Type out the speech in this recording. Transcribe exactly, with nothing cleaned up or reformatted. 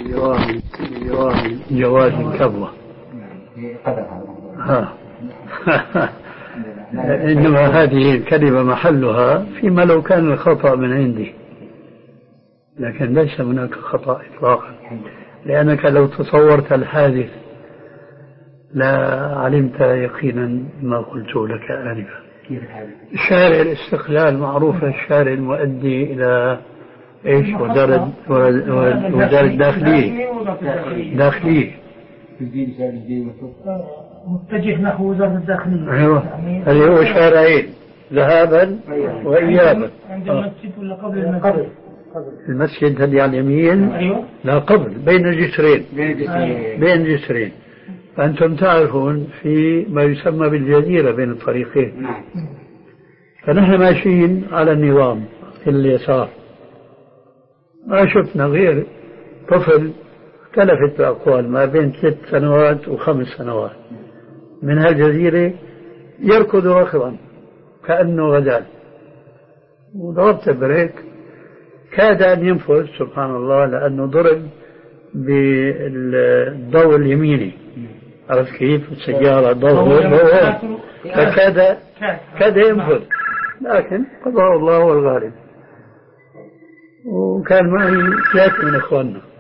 بجوار جواز كبوة. ها. إنما هذه الكلمة محلها فيما لو كان الخطأ من عندي، لكن ليس هناك خطأ إطلاقا، لأنك لو تصورت الحادث لا علمت يقينا ما قلت لك آنفا. شارع الاستقلال معروف، الشارع المؤدي إلى إيش؟ وزارة وزارة الداخلية داخلية متجه نحو وزارة الداخلية. أيوة، اللي هو شارعين ذهابا وإيابا. عند المسجد ولا قبل المسجد؟ المسجد هذه على اليمين. أيوة. لا، قبل، بين الجسرين. بين الجسرين. فأنتم تعرفون في ما يسمى بالجزيرة بين الطريقين. فنحن ماشيين على النظام في اليسار، ما شفنا غير طفل اختلفت الأقوال ما بين ثلاث سنوات وخمس سنوات من هالجزيرة يركض ركضا كأنه غزال، وضربت بريك كاد أن ينفذ سبحان الله، لأنه ضرب بالضوء اليميني. عرفت كيف؟ السيارة ضوء فكاد كاد ينفذ، لكن قضاء الله هو الغالب. وكان معي ثلاثة من إخواننا